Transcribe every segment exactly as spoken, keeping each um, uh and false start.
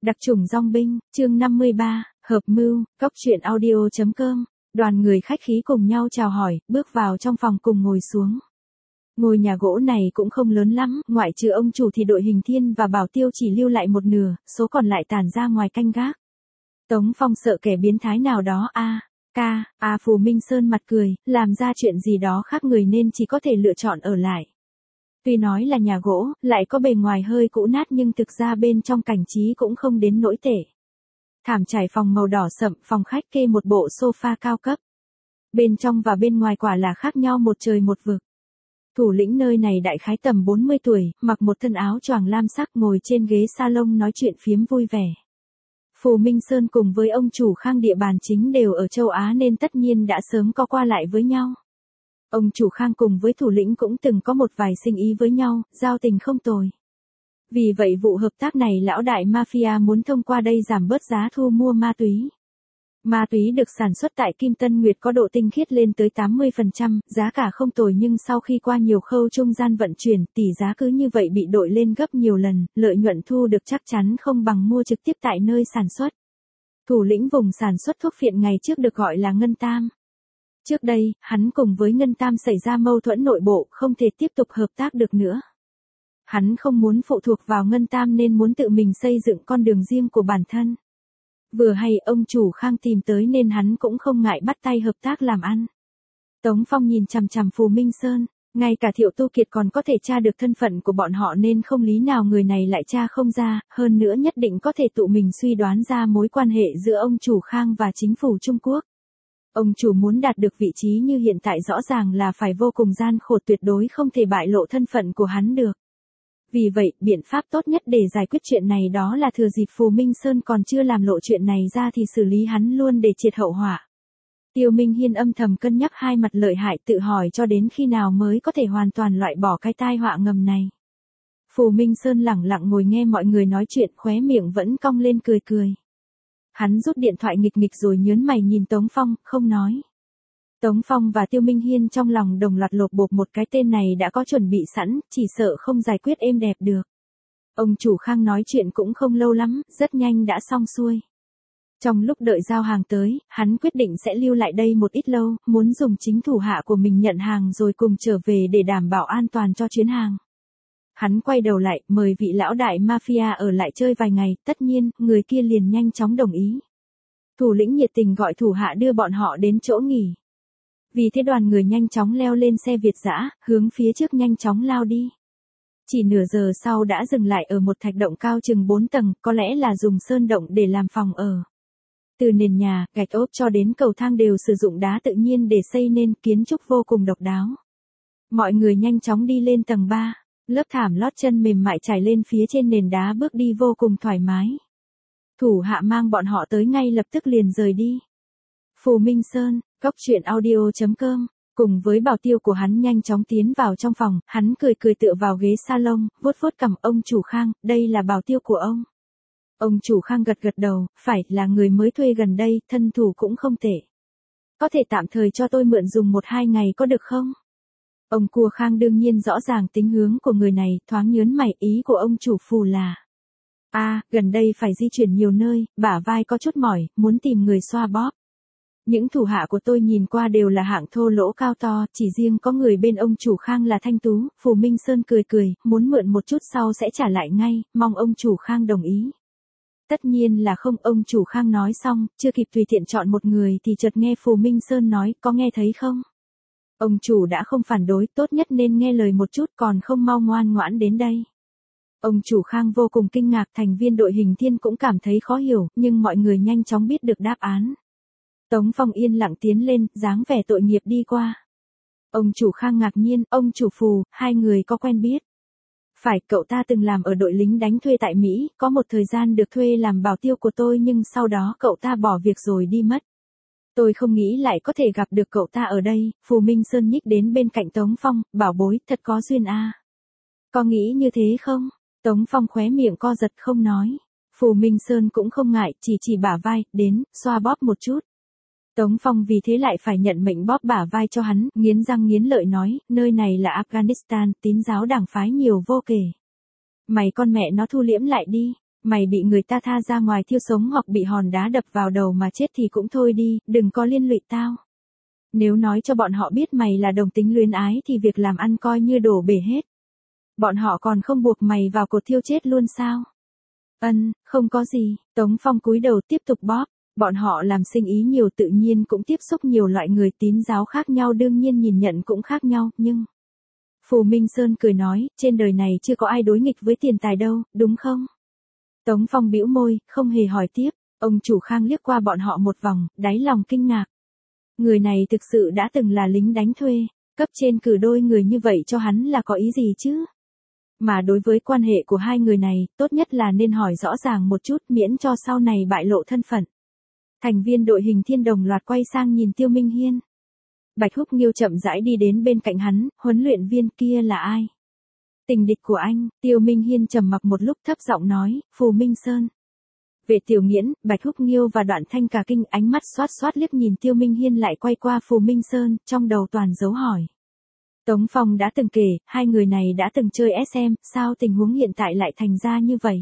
Đặc chủng dong binh, chương năm mươi ba, hợp mưu, cóc truyện audio chấm com. Đoàn người khách khí cùng nhau chào hỏi, bước vào trong phòng cùng ngồi xuống. Ngôi nhà gỗ này cũng không lớn lắm, ngoại trừ ông chủ thì đội hình thiên và bảo tiêu chỉ lưu lại một nửa, số còn lại tản ra ngoài canh gác. Tống Phong sợ kẻ biến thái nào đó a à, ca, à Phù Minh Sơn mặt cười, làm ra chuyện gì đó khác người nên chỉ có thể lựa chọn ở lại. Tuy nói là nhà gỗ, lại có bề ngoài hơi cũ nát nhưng thực ra bên trong cảnh trí cũng không đến nỗi tệ. Thảm trải phòng màu đỏ sậm, phòng khách kê một bộ sofa cao cấp. Bên trong và bên ngoài quả là khác nhau một trời một vực. Thủ lĩnh nơi này đại khái tầm bốn mươi tuổi, mặc một thân áo choàng lam sắc ngồi trên ghế salon nói chuyện phiếm vui vẻ. Phù Minh Sơn cùng với ông chủ Khang địa bàn chính đều ở châu Á nên tất nhiên đã sớm có qua lại với nhau. Ông chủ Khang cùng với thủ lĩnh cũng từng có một vài sinh ý với nhau, giao tình không tồi. Vì vậy vụ hợp tác này lão đại mafia muốn thông qua đây giảm bớt giá thu mua ma túy. Ma túy được sản xuất tại Kim Tân Nguyệt có độ tinh khiết lên tới tám mươi phần trăm, giá cả không tồi nhưng sau khi qua nhiều khâu trung gian vận chuyển, tỷ giá cứ như vậy bị đội lên gấp nhiều lần, lợi nhuận thu được chắc chắn không bằng mua trực tiếp tại nơi sản xuất. Thủ lĩnh vùng sản xuất thuốc phiện ngày trước được gọi là Ngân Tam. Trước đây, hắn cùng với Ngân Tam xảy ra mâu thuẫn nội bộ, không thể tiếp tục hợp tác được nữa. Hắn không muốn phụ thuộc vào Ngân Tam nên muốn tự mình xây dựng con đường riêng của bản thân. Vừa hay ông chủ Khang tìm tới nên hắn cũng không ngại bắt tay hợp tác làm ăn. Tống Phong nhìn chằm chằm Phù Minh Sơn, ngay cả Thiệu Tu Kiệt còn có thể tra được thân phận của bọn họ nên không lý nào người này lại tra không ra, hơn nữa nhất định có thể tự mình suy đoán ra mối quan hệ giữa ông chủ Khang và chính phủ Trung Quốc. Ông chủ muốn đạt được vị trí như hiện tại rõ ràng là phải vô cùng gian khổ, tuyệt đối không thể bại lộ thân phận của hắn được. Vì vậy, biện pháp tốt nhất để giải quyết chuyện này đó là thừa dịp Phù Minh Sơn còn chưa làm lộ chuyện này ra thì xử lý hắn luôn để triệt hậu họa. Tiêu Minh Hiên âm thầm cân nhắc hai mặt lợi hại, tự hỏi cho đến khi nào mới có thể hoàn toàn loại bỏ cái tai họa ngầm này. Phù Minh Sơn lẳng lặng ngồi nghe mọi người nói chuyện, khóe miệng vẫn cong lên cười cười. Hắn rút điện thoại nghịch nghịch rồi nhớn mày nhìn Tống Phong, không nói. Tống Phong và Tiêu Minh Hiên trong lòng đồng loạt lột bột, một cái tên này đã có chuẩn bị sẵn, chỉ sợ không giải quyết êm đẹp được. Ông chủ Khang nói chuyện cũng không lâu lắm, rất nhanh đã xong xuôi. Trong lúc đợi giao hàng tới, hắn quyết định sẽ lưu lại đây một ít lâu, muốn dùng chính thủ hạ của mình nhận hàng rồi cùng trở về để đảm bảo an toàn cho chuyến hàng. Hắn quay đầu lại, mời vị lão đại mafia ở lại chơi vài ngày, tất nhiên, người kia liền nhanh chóng đồng ý. Thủ lĩnh nhiệt tình gọi thủ hạ đưa bọn họ đến chỗ nghỉ. Vì thế đoàn người nhanh chóng leo lên xe Việt dã, hướng phía trước nhanh chóng lao đi. Chỉ nửa giờ sau đã dừng lại ở một thạch động cao chừng bốn tầng, có lẽ là dùng sơn động để làm phòng ở. Từ nền nhà, gạch ốp cho đến cầu thang đều sử dụng đá tự nhiên để xây nên, kiến trúc vô cùng độc đáo. Mọi người nhanh chóng đi lên tầng ba, lớp thảm lót chân mềm mại trải lên phía trên nền đá, bước đi vô cùng thoải mái. Thủ hạ mang bọn họ tới ngay lập tức liền rời đi. Phù Minh Sơn, cóc truyện audio chấm com, cùng với bảo tiêu của hắn nhanh chóng tiến vào trong phòng, hắn cười cười tựa vào ghế salon, vuốt vuốt cằm. Ông chủ Khang, đây là bảo tiêu của ông. Ông chủ Khang gật gật đầu, phải, là người mới thuê gần đây, thân thủ cũng không tệ. Có thể tạm thời cho tôi mượn dùng một hai ngày có được không? Ông cua Khang đương nhiên rõ ràng tính hướng của người này, thoáng nhớn mày, ý của ông chủ Phù là. a à, gần đây phải di chuyển nhiều nơi, bả vai có chút mỏi, muốn tìm người xoa bóp. Những thủ hạ của tôi nhìn qua đều là hạng thô lỗ cao to, chỉ riêng có người bên ông chủ Khang là thanh tú. Phù Minh Sơn cười cười, muốn mượn một chút sau sẽ trả lại ngay, mong ông chủ Khang đồng ý. Tất nhiên là không, ông chủ Khang nói xong, chưa kịp tùy tiện chọn một người thì chợt nghe Phù Minh Sơn nói, có nghe thấy không? Ông chủ đã không phản đối, tốt nhất nên nghe lời một chút, còn không mau ngoan ngoãn đến đây. Ông chủ Khang vô cùng kinh ngạc, thành viên đội hình thiên cũng cảm thấy khó hiểu, nhưng mọi người nhanh chóng biết được đáp án. Tống Phong yên lặng tiến lên, dáng vẻ tội nghiệp đi qua. Ông chủ Khang ngạc nhiên, ông chủ Phù, hai người có quen biết? Phải, cậu ta từng làm ở đội lính đánh thuê tại Mỹ, có một thời gian được thuê làm bảo tiêu của tôi nhưng sau đó cậu ta bỏ việc rồi đi mất. Tôi không nghĩ lại có thể gặp được cậu ta ở đây. Phù Minh Sơn nhích đến bên cạnh Tống Phong, bảo bối, thật có duyên a. À. Có nghĩ như thế không? Tống Phong khóe miệng co giật không nói. Phù Minh Sơn cũng không ngại, chỉ chỉ bả vai, đến, xoa bóp một chút. Tống Phong vì thế lại phải nhận mệnh bóp bả vai cho hắn, nghiến răng nghiến lợi nói, nơi này là Afghanistan, tín giáo đảng phái nhiều vô kể. Mày con mẹ nó thu liễm lại đi. Mày bị người ta tha ra ngoài thiêu sống hoặc bị hòn đá đập vào đầu mà chết thì cũng thôi đi, đừng có liên lụy tao. Nếu nói cho bọn họ biết mày là đồng tính luyến ái thì việc làm ăn coi như đổ bể hết. Bọn họ còn không buộc mày vào cột thiêu chết luôn sao? Ân, không có gì, Tống Phong cúi đầu tiếp tục bóp. Bọn họ làm sinh ý nhiều tự nhiên cũng tiếp xúc nhiều loại người tín giáo khác nhau, đương nhiên nhìn nhận cũng khác nhau, nhưng... Phù Minh Sơn cười nói, trên đời này chưa có ai đối nghịch với tiền tài đâu, đúng không? Tống Phong bĩu môi, không hề hỏi tiếp. Ông chủ Khang liếc qua bọn họ một vòng, đáy lòng kinh ngạc. Người này thực sự đã từng là lính đánh thuê, cấp trên cử đôi người như vậy cho hắn là có ý gì chứ? Mà đối với quan hệ của hai người này, tốt nhất là nên hỏi rõ ràng một chút miễn cho sau này bại lộ thân phận. Thành viên đội hình thiên đồng loạt quay sang nhìn Tiêu Minh Hiên. Bạch Húc Nghiêu chậm rãi đi đến bên cạnh hắn, huấn luyện viên kia là ai? Tình địch của anh, Tiêu Minh Hiên trầm mặc một lúc thấp giọng nói, Phù Minh Sơn. Vệ Tiểu Nghiễn, Bạch Húc Nghiêu và Đoạn Thanh cả kinh, ánh mắt xoát xoát liếc nhìn Tiêu Minh Hiên lại quay qua Phù Minh Sơn, trong đầu toàn dấu hỏi. Tống Phong đã từng kể, hai người này đã từng chơi ét em, sao tình huống hiện tại lại thành ra như vậy?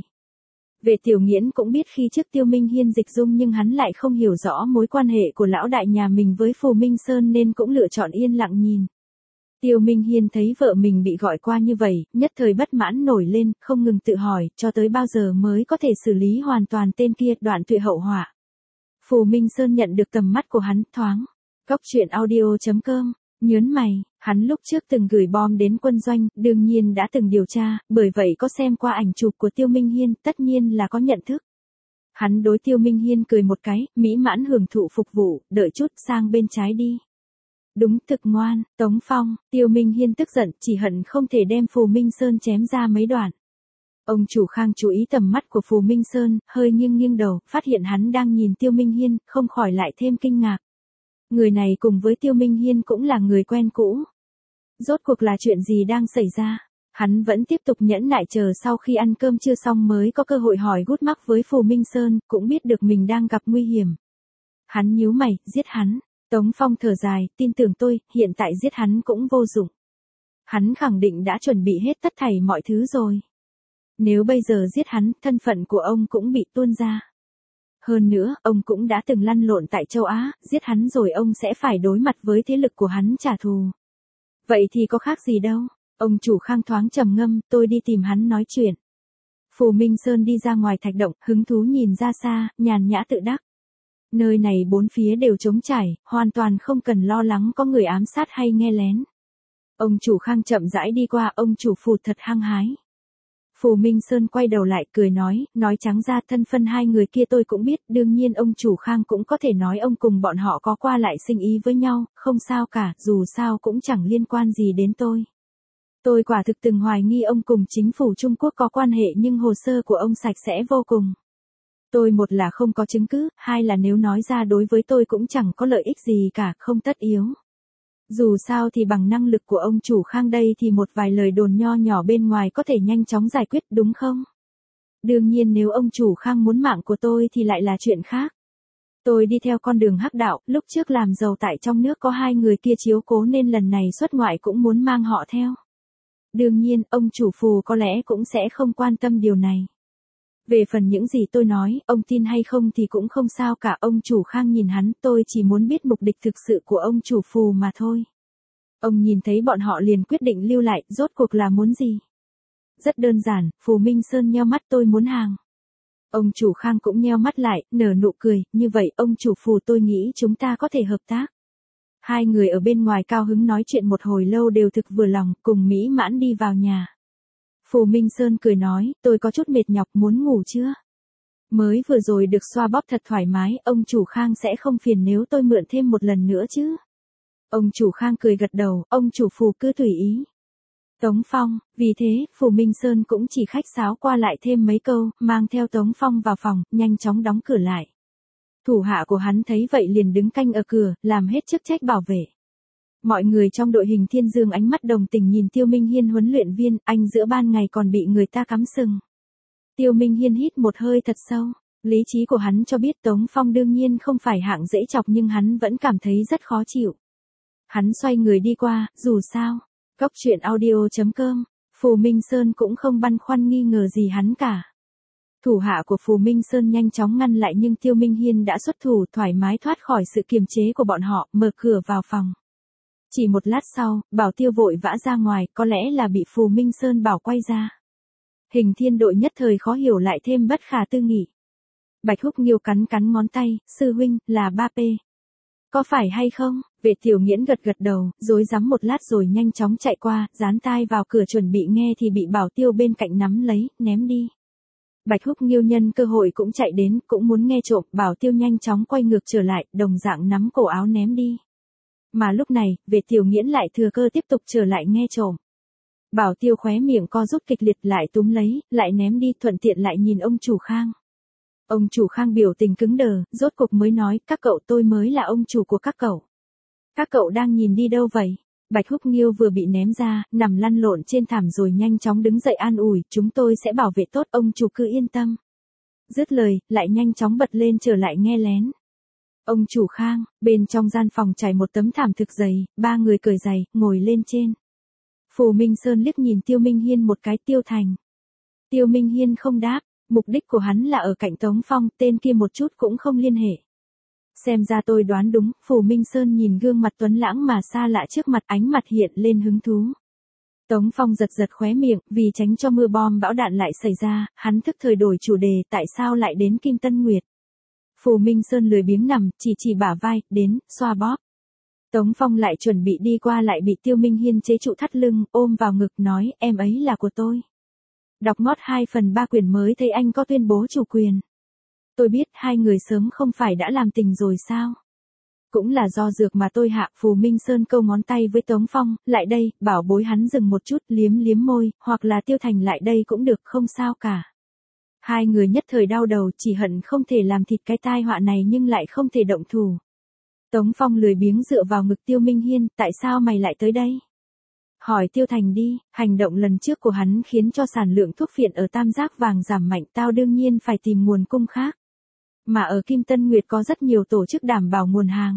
Vệ Tiểu Nghiễn cũng biết khi trước Tiêu Minh Hiên dịch dung nhưng hắn lại không hiểu rõ mối quan hệ của lão đại nhà mình với Phù Minh Sơn nên cũng lựa chọn yên lặng nhìn. Tiêu Minh Hiên thấy vợ mình bị gọi qua như vậy, nhất thời bất mãn nổi lên, không ngừng tự hỏi, cho tới bao giờ mới có thể xử lý hoàn toàn tên kia, Đoạn tuyệt hậu họa. Phù Minh Sơn nhận được tầm mắt của hắn, thoáng. Cóc truyện audio chấm com, nhớn mày, hắn lúc trước từng gửi bom đến quân doanh, đương nhiên đã từng điều tra, bởi vậy có xem qua ảnh chụp của Tiêu Minh Hiên, tất nhiên là có nhận thức. Hắn đối Tiêu Minh Hiên cười một cái, mỹ mãn hưởng thụ phục vụ, đợi chút sang bên trái đi. Đúng thực ngoan, Tống Phong, Tiêu Minh Hiên tức giận, chỉ hận không thể đem Phù Minh Sơn chém ra mấy đoạn. Ông chủ Khang chú ý tầm mắt của Phù Minh Sơn, hơi nghiêng nghiêng đầu, phát hiện hắn đang nhìn Tiêu Minh Hiên, không khỏi lại thêm kinh ngạc. Người này cùng với Tiêu Minh Hiên cũng là người quen cũ. Rốt cuộc là chuyện gì đang xảy ra? Hắn vẫn tiếp tục nhẫn nại chờ sau khi ăn cơm trưa xong mới có cơ hội hỏi gút mắc với Phù Minh Sơn, cũng biết được mình đang gặp nguy hiểm. Hắn nhíu mày, giết hắn. Tống Phong thở dài, tin tưởng tôi, hiện tại giết hắn cũng vô dụng. Hắn khẳng định đã chuẩn bị hết tất thảy mọi thứ rồi. Nếu bây giờ giết hắn, thân phận của ông cũng bị tuôn ra. Hơn nữa, ông cũng đã từng lăn lộn tại châu Á, giết hắn rồi ông sẽ phải đối mặt với thế lực của hắn trả thù. Vậy thì có khác gì đâu, ông chủ Khang thoáng trầm ngâm, tôi đi tìm hắn nói chuyện. Phù Minh Sơn đi ra ngoài thạch động, hứng thú nhìn ra xa, nhàn nhã tự đắc. Nơi này bốn phía đều trống trải, hoàn toàn không cần lo lắng có người ám sát hay nghe lén. Ông chủ Khang chậm rãi đi qua, ông chủ Phù thật hăng hái. Phù Minh Sơn quay đầu lại cười nói, nói trắng ra thân phân hai người kia tôi cũng biết, đương nhiên ông chủ Khang cũng có thể nói ông cùng bọn họ có qua lại sinh ý với nhau, không sao cả, dù sao cũng chẳng liên quan gì đến tôi. Tôi quả thực từng hoài nghi ông cùng chính phủ Trung Quốc có quan hệ nhưng hồ sơ của ông sạch sẽ vô cùng. Tôi một là không có chứng cứ, hai là nếu nói ra đối với tôi cũng chẳng có lợi ích gì cả, không tất yếu. Dù sao thì bằng năng lực của ông chủ Khang đây thì một vài lời đồn nho nhỏ bên ngoài có thể nhanh chóng giải quyết đúng không? Đương nhiên nếu ông chủ Khang muốn mạng của tôi thì lại là chuyện khác. Tôi đi theo con đường hắc đạo, lúc trước làm giàu tại trong nước có hai người kia chiếu cố nên lần này xuất ngoại cũng muốn mang họ theo. Đương nhiên, ông chủ Phù có lẽ cũng sẽ không quan tâm điều này. Về phần những gì tôi nói, ông tin hay không thì cũng không sao cả, ông chủ Khang nhìn hắn, tôi chỉ muốn biết mục đích thực sự của ông chủ Phù mà thôi. Ông nhìn thấy bọn họ liền quyết định lưu lại, rốt cuộc là muốn gì? Rất đơn giản, Phù Minh Sơn nheo mắt, tôi muốn hàng. Ông chủ Khang cũng nheo mắt lại, nở nụ cười, như vậy ông chủ Phù tôi nghĩ chúng ta có thể hợp tác. Hai người ở bên ngoài cao hứng nói chuyện một hồi lâu đều thực vừa lòng, cùng mỹ mãn đi vào nhà. Phù Minh Sơn cười nói, tôi có chút mệt nhọc, muốn ngủ chưa? Mới vừa rồi được xoa bóp thật thoải mái, ông chủ Khang sẽ không phiền nếu tôi mượn thêm một lần nữa chứ? Ông chủ Khang cười gật đầu, ông chủ Phù cứ tùy ý. Tống Phong, vì thế, Phù Minh Sơn cũng chỉ khách sáo qua lại thêm mấy câu, mang theo Tống Phong vào phòng, nhanh chóng đóng cửa lại. Thủ hạ của hắn thấy vậy liền đứng canh ở cửa, làm hết chức trách bảo vệ. Mọi người trong đội hình Thiên Dương ánh mắt đồng tình nhìn Tiêu Minh Hiên huấn luyện viên, anh giữa ban ngày còn bị người ta cắm sừng. Tiêu Minh Hiên hít một hơi thật sâu, lý trí của hắn cho biết Tống Phong đương nhiên không phải hạng dễ chọc nhưng hắn vẫn cảm thấy rất khó chịu. Hắn xoay người đi qua, dù sao, cóc truyện audio chấm com, Phù Minh Sơn cũng không băn khoăn nghi ngờ gì hắn cả. Thủ hạ của Phù Minh Sơn nhanh chóng ngăn lại nhưng Tiêu Minh Hiên đã xuất thủ thoải mái thoát khỏi sự kiềm chế của bọn họ, mở cửa vào phòng. Chỉ một lát sau, Bảo Tiêu vội vã ra ngoài, có lẽ là bị Phù Minh Sơn bảo quay ra. Hình Thiên Đội nhất thời khó hiểu lại thêm bất khả tư nghị. Bạch Húc Nghiêu cắn cắn ngón tay, sư huynh, là ba P. Có phải hay không? Vệ Tiểu Nghiễn gật gật đầu, rối rắm một lát rồi nhanh chóng chạy qua, dán tai vào cửa chuẩn bị nghe thì bị Bảo Tiêu bên cạnh nắm lấy, ném đi. Bạch Húc Nghiêu nhân cơ hội cũng chạy đến, cũng muốn nghe trộm, Bảo Tiêu nhanh chóng quay ngược trở lại, đồng dạng nắm cổ áo ném đi. Mà lúc này, Vệ Tiểu Nghiễn lại thừa cơ tiếp tục trở lại nghe trộm. Bảo Tiêu khóe miệng co rút kịch liệt lại túm lấy, lại ném đi, thuận tiện lại nhìn ông chủ Khang. Ông chủ Khang biểu tình cứng đờ, rốt cục mới nói, các cậu tôi mới là ông chủ của các cậu. Các cậu đang nhìn đi đâu vậy? Bạch Húc Nghiêu vừa bị ném ra, nằm lăn lộn trên thảm rồi nhanh chóng đứng dậy an ủi, chúng tôi sẽ bảo vệ tốt, ông chủ cứ yên tâm. Dứt lời, lại nhanh chóng bật lên trở lại nghe lén. Ông chủ Khang, bên trong gian phòng trải một tấm thảm thực dày, ba người cởi giày, ngồi lên trên. Phù Minh Sơn liếc nhìn Tiêu Minh Hiên một cái, Tiêu Thành. Tiêu Minh Hiên không đáp, mục đích của hắn là ở cạnh Tống Phong, tên kia một chút cũng không liên hệ. Xem ra tôi đoán đúng, Phù Minh Sơn nhìn gương mặt tuấn lãng mà xa lạ trước mặt, ánh mặt hiện lên hứng thú. Tống Phong giật giật khóe miệng, vì tránh cho mưa bom bão đạn lại xảy ra, hắn thức thời đổi chủ đề, tại sao lại đến Kim Tân Nguyệt. Phù Minh Sơn lười biếng nằm, chỉ chỉ bả vai, đến, xoa bóp. Tống Phong lại chuẩn bị đi qua lại bị Tiêu Minh Hiên chế trụ thắt lưng, ôm vào ngực nói, em ấy là của tôi. Đọc ngót hai phần ba quyển mới thấy anh có tuyên bố chủ quyền. Tôi biết hai người sớm không phải đã làm tình rồi sao? Cũng là do dược mà tôi hạ. Phù Minh Sơn câu ngón tay với Tống Phong, lại đây, bảo bối hắn dừng một chút, liếm liếm môi, hoặc là Tiêu Thành lại đây cũng được, không sao cả. Hai người nhất thời đau đầu, chỉ hận không thể làm thịt cái tai họa này nhưng lại không thể động thủ. Tống Phong lười biếng dựa vào ngực Tiêu Minh Hiên, tại sao mày lại tới đây? Hỏi Tiêu Thành đi, hành động lần trước của hắn khiến cho sản lượng thuốc phiện ở Tam Giác Vàng giảm mạnh, tao đương nhiên phải tìm nguồn cung khác. Mà ở Kim Tân Nguyệt có rất nhiều tổ chức đảm bảo nguồn hàng.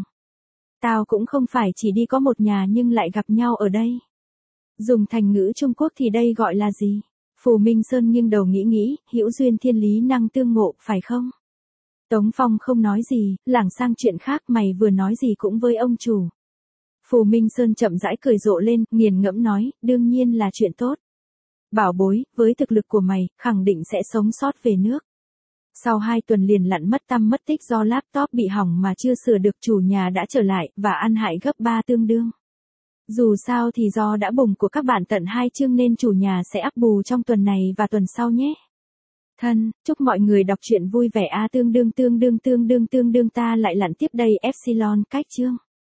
Tao cũng không phải chỉ đi có một nhà nhưng lại gặp nhau ở đây. Dùng thành ngữ Trung Quốc thì đây gọi là gì? Phù Minh Sơn nghiêng đầu nghĩ nghĩ, hữu duyên thiên lý năng tương ngộ, phải không? Tống Phong không nói gì, lảng sang chuyện khác, mày vừa nói gì cũng với ông chủ. Phù Minh Sơn chậm rãi cười rộ lên, nghiền ngẫm nói, đương nhiên là chuyện tốt. Bảo bối, với thực lực của mày, khẳng định sẽ sống sót về nước. Sau hai tuần liền lặn mất tăm mất tích do laptop bị hỏng mà chưa sửa được, chủ nhà đã trở lại, và ăn hại gấp ba tương đương. Dù sao thì do đã bùng của các bạn tận hai chương nên chủ nhà sẽ ắp bù trong tuần này và tuần sau nhé. Thân, chúc mọi người đọc truyện vui vẻ a. Tương đương tương đương tương đương tương đương ta lại lặn tiếp đây Epsilon cách chương.